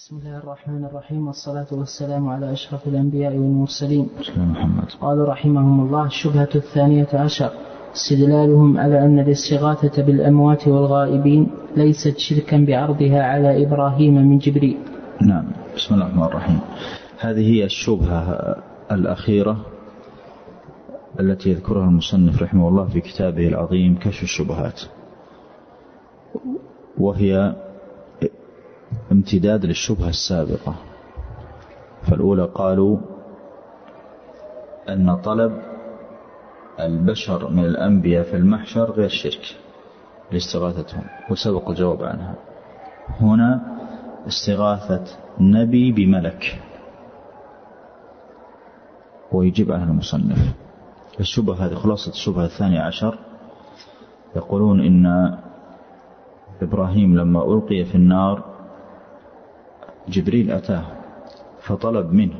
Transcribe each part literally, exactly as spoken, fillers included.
بسم الله الرحمن الرحيم، والصلاة والسلام على أشرف الأنبياء والمرسلين. محمد. قال رحمهم الله: الشبهة الثانية عشر استدلالهم على أن الاستغاثة بالأموات والغائبين ليست شركا بعرضها على إبراهيم من جبريل. نعم. بسم الله الرحمن الرحيم. هذه هي الشبهة الأخيرة التي يذكرها المصنف رحمه الله في كتابه العظيم كشف الشبهات، وهي امتداد للشبهة السابقة. فالأولى قالوا أن طلب البشر من الأنبياء في المحشر غير شرك لاستغاثتهم، وسبق الجواب عنها. هنا استغاثة نبي بملك، ويجيب عنها المصنف. الشبهة هذه خلاصة الشبهة الثانية عشر. يقولون إن إبراهيم لما ألقي في النار جبريل أتاه فطلب منه: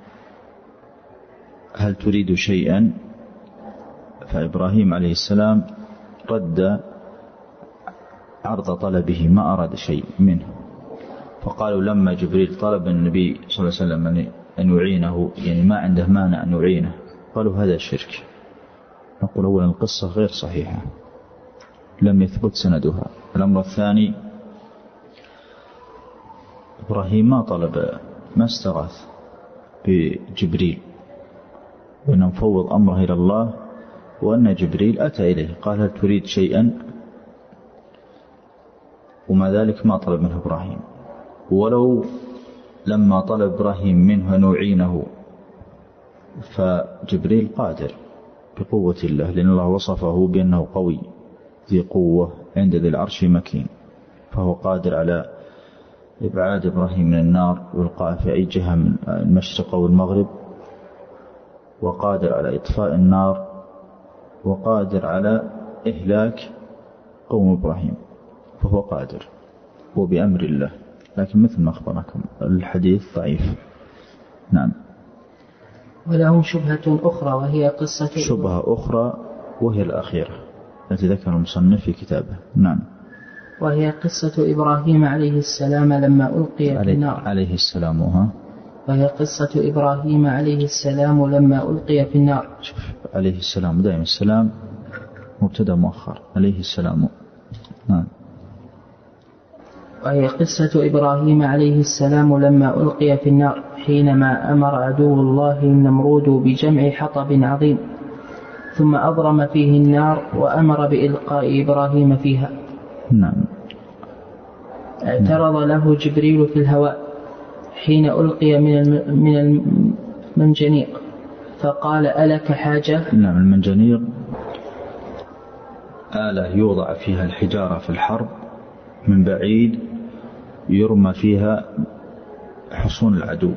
هل تريد شيئا؟ فإبراهيم عليه السلام رد عرض طلبه، ما أراد شيء منه. فقالوا لما جبريل طلب النبي صلى الله عليه وسلم أن يعينه، يعني ما عنده مانع أن يعينه، قالوا هذا شرك. نقول أولا القصة غير صحيحة، لم يثبت سندها. الأمر الثاني، إبراهيم ما طلب، ما استغاث بجبريل، وإنه مفوض أمره إلى الله، وأن جبريل أتى إليه قال هل تريد شيئا، وما ذلك ما طلب منه إبراهيم. ولو لما طلب إبراهيم منه أن يعينه فجبريل قادر بقوة الله، لأن الله وصفه بأنه قوي ذي قوة عند ذي العرش مكين، فهو قادر على إبعاد إبراهيم من النار والقاء في أي جهة من المشرق أو المغرب، وقادر على إطفاء النار، وقادر على إهلاك قوم إبراهيم، فهو قادر وبأمر الله. لكن مثل ما أخبركم الحديث ضعيف. نعم. ولهم شبهة أخرى وهي قصة شبهة أخرى وهي الأخيرة التي ذكر المصنف في كتابه. نعم. وهي قصة إبراهيم عليه السلام لما ألقي في النار. عليه السلام ها. وهي قصة إبراهيم عليه السلام لما ألقي في النار. شوف، عليه السلام دائما السلام مبتدأ مؤخر، عليه السلام. نعم. وهي قصة إبراهيم عليه السلام لما ألقي في النار حينما أمر عدو الله النمرود بجمع حطب عظيم، ثم أضرم فيه النار وأمر بإلقاء إبراهيم فيها. نعم. اعترض له جبريل في الهواء حين ألقي من من المنجنيق فقال: ألك حاجة؟ نعم. المنجنيق آلة يوضع فيها الحجارة في الحرب من بعيد، يرمى فيها حصون العدو.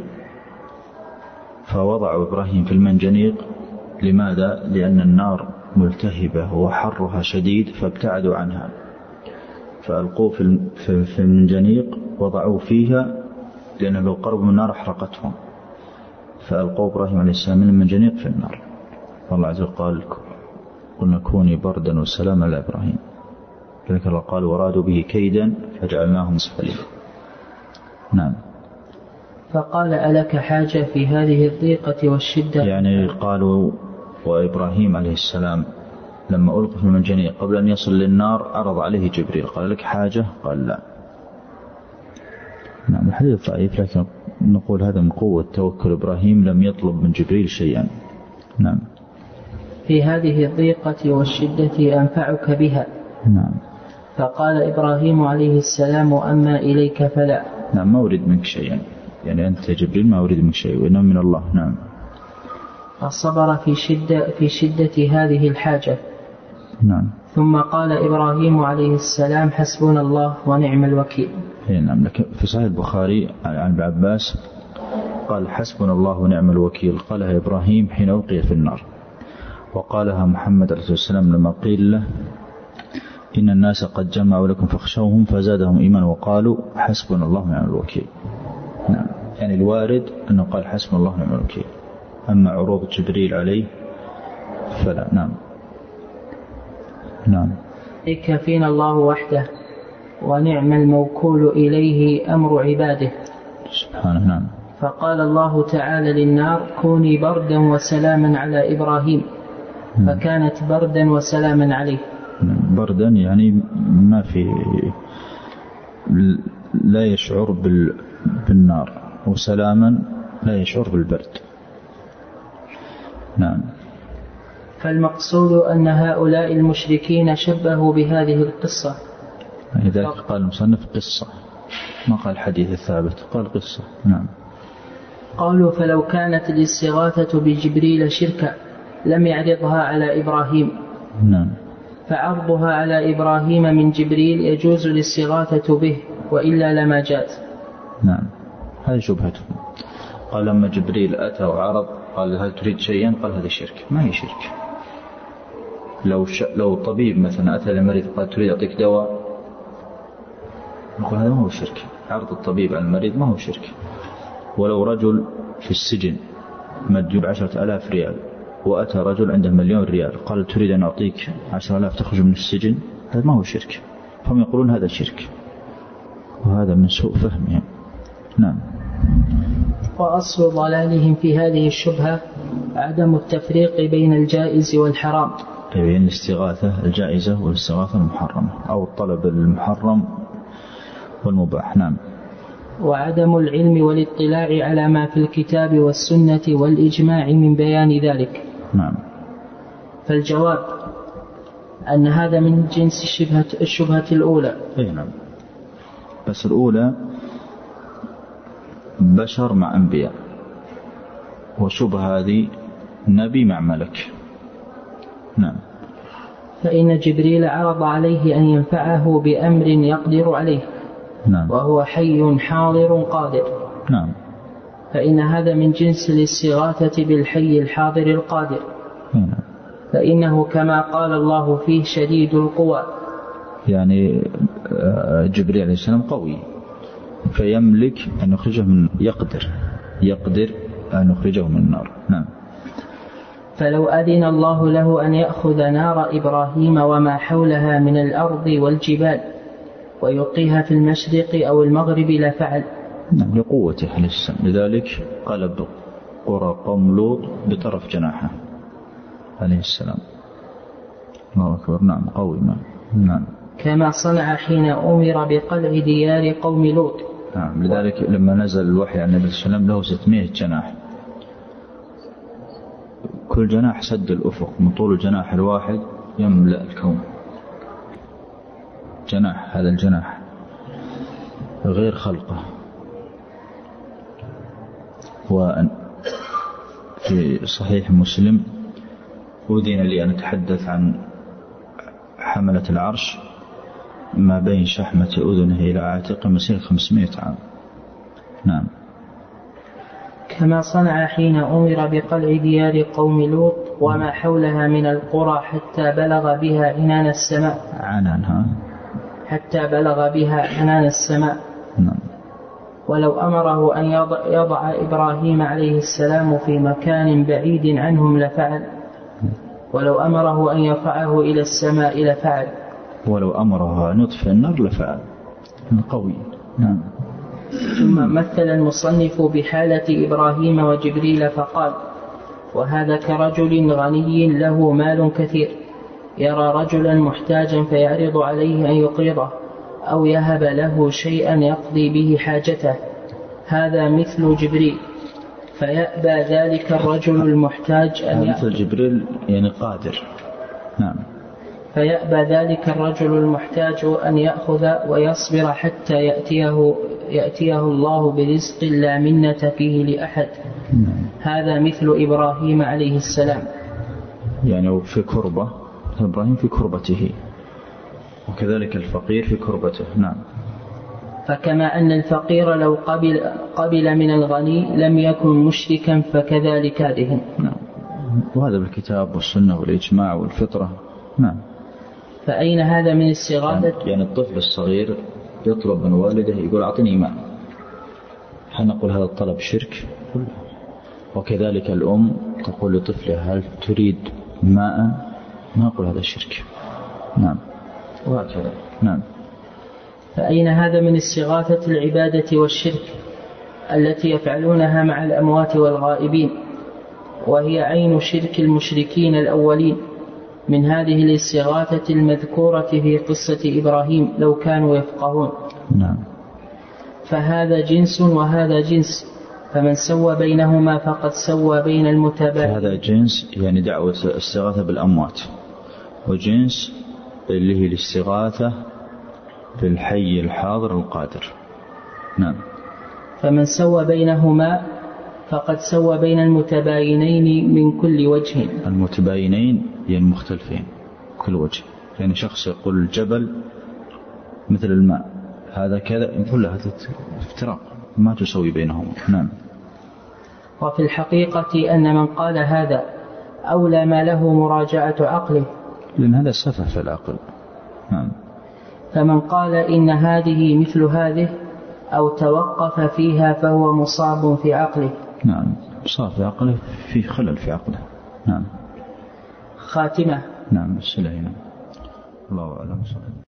فوضع إبراهيم في المنجنيق. لماذا؟ لأن النار ملتهبة وحرها شديد فابتعدوا عنها، فألقوه في المنجنيق وضعوه فيها، لأنه لو قربوا من النار أحرقتهم، فألقوا إبراهيم عليه السلام من المنجنيق في النار. والله عز وجل قال: قلنا كوني بردا وسلاما على إبراهيم. لذلك الله قال: ورادوا به كيدا فجعلناهم أسفلين. نعم. فقال: ألك حاجة في هذه الضيقة والشدة؟ يعني قالوا وإبراهيم عليه السلام لما ألقي في المنجنيق قبل أن يصل للنار عرض عليه جبريل قال: لك حاجة؟ قال: لا. نعم. الحديث ضعيف، لكن نقول هذا من قوة توكل إبراهيم، لم يطلب من جبريل شيئا. نعم. في هذه الضيقة والشدة أنفعك بها. نعم. فقال إبراهيم عليه السلام: أما إليك فلا. نعم. ما أريد منك شيئا، يعني أنت جبريل ما أريد منك شيء، وإنما من الله. نعم. فصبر في شدة, في شدة هذه الحاجة. نعم. ثم قال إبراهيم عليه السلام: حسبنا الله ونعم الوكيل. نعم. لكن في صحيح البخاري عن ابن عباس قال: حسبنا الله ونعم الوكيل، قالها إبراهيم حين ألقي في النار، وقالها محمد عليه الصلاة والسلام لما قيل له: إن الناس قد جمعوا لكم فاخشوهم فزادهم إيمان وقالوا حسبنا الله ونعم الوكيل. نعم. يعني الوارد أنه قال حسبنا الله ونعم الوكيل، أما عروض جبريل عليه فلا. نعم. نعم. يكفينا الله وحده ونعم الموكول إليه أمر عباده. سبحانه. نعم. فقال الله تعالى للنار كوني بردا وسلاما على إبراهيم فكانت بردا وسلاما عليه. بردا يعني ما في لا يشعر بالنار، وسلاما لا يشعر بالبرد. نعم. فالمقصود أن هؤلاء المشركين شبهوا بهذه القصة. لذلك قال المصنف قصة، ما قال حديث الثابت، قال قصة. نعم. قالوا فلو كانت الاستغاثة بجبريل شركا لم يعرضها على إبراهيم. نعم. فعرضها على إبراهيم من جبريل يجوز الاستغاثة به وإلا لما جاز. نعم. هذه شبهته. قال لما جبريل أتى وعرض قال هل تريد شيئا؟ قال هذا شرك. ما هي شرك. لو ش... لو طبيب مثلا أتى للمريض قال تريد أعطيك دواء، نقول هذا ما هو شرك. عرض الطبيب على المريض ما هو شرك. ولو رجل في السجن مديون عشرة آلاف ريال وأتى رجل عنده مليون ريال قال تريد أن أعطيك عشرة آلاف تخرج من السجن، هذا ما هو شرك. فهم يقولون هذا شرك، وهذا من سوء فهمهم. نعم. وأصل ضلالهم في هذه الشبهة عدم التفريق بين الجائز والحرام، بين الاستغاثة الجائزة والاستغاثة المحرمة، أو الطلب المحرم والمباح. نعم. وعدم العلم والاطلاع على ما في الكتاب والسنة والإجماع من بيان ذلك. نعم. فالجواب أن هذا من جنس الشبهة, الشبهة الأولى. أي نعم. بس الأولى بشر مع أنبياء، وشبهة هذه نبي مع ملك. نعم. فإن جبريل عرض عليه أن ينفعه بأمر يقدر عليه. نعم. وهو حي حاضر قادر. نعم. فإن هذا من جنس الاستغاثة بالحي الحاضر القادر. نعم. فإنه كما قال الله فيه شديد القوى، يعني جبريل عليه السلام قوي فيملك أن يخرجه من يقدر يقدر أن يخرجه من النار. نعم. فلو أذن الله له أن يأخذ نار إبراهيم وما حولها من الأرض والجبال ويلقيها في المشرق أو المغرب لفعل. نعم. لقوته عليه السلام، لذلك قلب قرى قوم لوط بطرف جناحه عليه السلام. الله أكبر. نعم. قوي. نعم. كما صنع حين أمر بقلع ديار قوم لوط. نعم. لذلك لما نزل الوحي عن النبي صلى الله عليه وسلم له ستمائة جناح، كل جناح سد الأفق، من طول الجناح الواحد يملأ الكون. جناح، هذا الجناح غير خلقه. وفي صحيح مسلم أذن لي أن أتحدث عن حملة العرش ما بين شحمة أذنه إلى عاتقه مسيرة خمسمائة عام. نعم. كما صنع حين أمر بقلع ديار قوم لوط وما حولها من القرى حتى بلغ بها عنان السماء. عنانها حتى بلغ بها عنان السماء. نعم. ولو أمره أن يضع, يضع إبراهيم عليه السلام في مكان بعيد عنهم لفعل. ولو أمره أن يرفعه إلى السماء لفعل. ولو أمره أن يطفئ النار لفعل. قوي. نعم. ثم مثل المصنف بحالة إبراهيم وجبريل فقال وهذا كرجل غني له مال كثير يرى رجلا محتاجا فيعرض عليه أن يقرضه أو يهب له شيئا يقضي به حاجته، هذا مثل جبريل فيأبى ذلك الرجل المحتاج أن مثل جبريل يعني قادر. نعم. فيأبى ذلك الرجل المحتاج أن يأخذ ويصبر حتى يأتيه, يأتيه الله برزق لا منة فيه لأحد. هذا مثل إبراهيم عليه السلام، يعني في كربة، إبراهيم في كربته، وكذلك الفقير في كربته. نعم. فكما أن الفقير لو قبل, قبل من الغني لم يكن مشركا فكذلك هذه. نعم. وهذا بالكتاب والسنة والإجماع والفطرة. نعم. فأين هذا من استغاثة؟ يعني الطفل الصغير يطلب من والده يقول أعطني ماء، هل نقول هذا الطلب شرك؟ وكذلك الأم تقول لطفلها هل تريد ماء؟ ما نقول هذا شرك. نعم. وهكذا. نعم. فأين هذا من استغاثة العبادة والشرك؟ التي يفعلونها مع الأموات والغائبين، وهي عين شرك المشركين الأولين من هذه الاستغاثة المذكورة في قصة إبراهيم لو كانوا يفقهون. نعم. فهذا جنس وهذا جنس، فمن سوى بينهما فقد سوى بين المتباين. هذا جنس يعني دعوة الاستغاثة بالأموات، وجنس اللي هي الاستغاثة بالحي الحاضر القادر. نعم. فمن سوى بينهما فقد سوى بين المتباينين من كل وجه. المتباينين يعني المختلفين كل وجه، يعني شخص يقول الجبل مثل الماء، هذا كذا، كل هذا افتراق ما تسوي بينهم. نعم. وفي الحقيقة أن من قال هذا أولى ما له مراجعة عقله، لأن هذا سفه في العقل. نعم. فمن قال إن هذه مثل هذه أو توقف فيها فهو مصاب في عقله. نعم، مصاب في عقله، في خلل في عقله. نعم. خاتمة. نعم. السلام. الله أعلم.